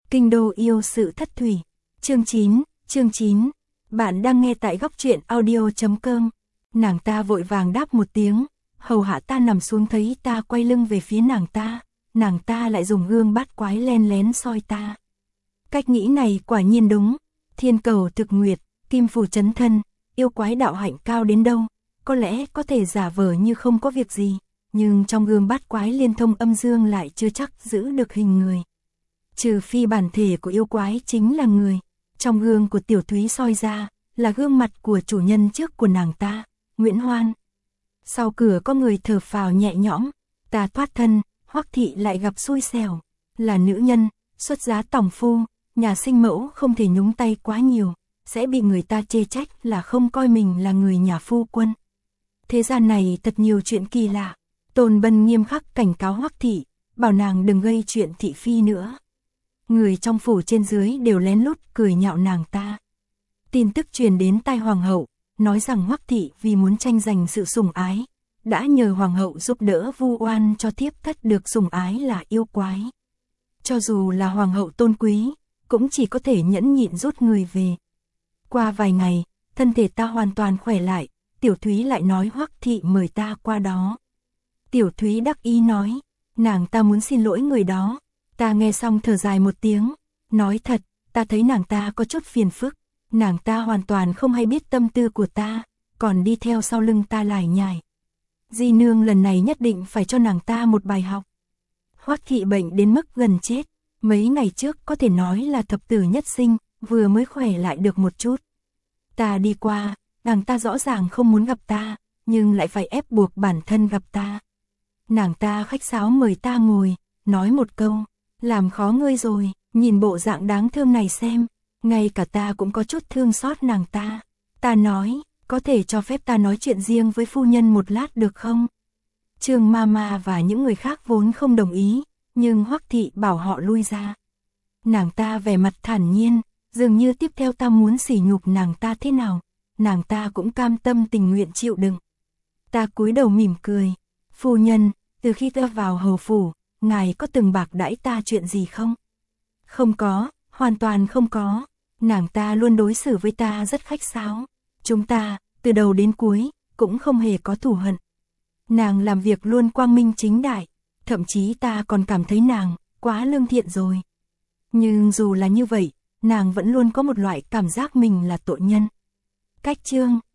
Kinh đô yêu sự thất thủy. Chương 9. Bạn đang nghe tại góc truyện audio.com. Nàng ta vội vàng đáp một tiếng, hầu hạ ta nằm xuống thấy ta quay lưng về phía nàng ta lại dùng gương bát quái len lén soi ta. Cách nghĩ này quả nhiên đúng, thiên cầu thực nguyệt, kim phù chấn thân, yêu quái đạo hạnh cao đến đâu, có lẽ có thể giả vờ như không có việc gì, nhưng trong gương bát quái liên thông âm dương lại chưa chắc giữ được hình người. Trừ phi bản thể của yêu quái chính là người, trong gương của Tiểu Thúy soi ra, là gương mặt của chủ nhân trước của nàng ta, Nguyễn Hoan. Sau cửa có người thở phào nhẹ nhõm, ta thoát thân, Hoắc thị lại gặp xui xẻo, là nữ nhân, xuất giá tòng phu, nhà sinh mẫu không thể nhúng tay quá nhiều, sẽ bị người ta chê trách là không coi mình là người nhà phu quân. Thế gian này thật nhiều chuyện kỳ lạ, Tôn Bân nghiêm khắc cảnh cáo Hoắc thị, bảo nàng đừng gây chuyện thị phi nữa. Người trong phủ trên dưới đều lén lút cười nhạo nàng ta. Tin tức truyền đến tai hoàng hậu, nói rằng Hoắc thị vì muốn tranh giành sự sủng ái, đã nhờ hoàng hậu giúp đỡ vu oan cho thiếp thất được sủng ái là yêu quái. Cho dù là hoàng hậu tôn quý, cũng chỉ có thể nhẫn nhịn rút người về. Qua vài ngày, thân thể ta hoàn toàn khỏe lại, Tiểu Thúy lại nói Hoắc thị mời ta qua đó. Tiểu Thúy đắc ý nói, nàng ta muốn xin lỗi người đó. Ta nghe xong thở dài một tiếng, nói thật, ta thấy nàng ta có chút phiền phức, nàng ta hoàn toàn không hay biết tâm tư của ta, còn đi theo sau lưng ta lải nhải. Di nương lần này nhất định phải cho nàng ta một bài học. Hoắc thị bệnh đến mức gần chết, mấy ngày trước có thể nói là thập tử nhất sinh, vừa mới khỏe lại được một chút. Ta đi qua, nàng ta rõ ràng không muốn gặp ta, nhưng lại phải ép buộc bản thân gặp ta. Nàng ta khách sáo mời ta ngồi, nói một câu, làm khó ngươi rồi, nhìn bộ dạng đáng thương này xem, ngay cả ta cũng có chút thương xót nàng ta. Ta nói, có thể cho phép ta nói chuyện riêng với phu nhân một lát được không? Trương Mama và những người khác vốn không đồng ý, nhưng Hoắc thị bảo họ lui ra. Nàng ta vẻ mặt thản nhiên, dường như tiếp theo ta muốn sỉ nhục nàng ta thế nào, nàng ta cũng cam tâm tình nguyện chịu đựng. Ta cúi đầu mỉm cười, phu nhân, từ khi ta vào hầu phủ, ngài có từng bạc đãi ta chuyện gì không? Không có, hoàn toàn không có. Nàng ta luôn đối xử với ta rất khách sáo. Chúng ta, từ đầu đến cuối, cũng không hề có thù hận. Nàng làm việc luôn quang minh chính đại, thậm chí ta còn cảm thấy nàng quá lương thiện rồi. Nhưng dù là như vậy, nàng vẫn luôn có một loại cảm giác mình là tội nhân. Cách chương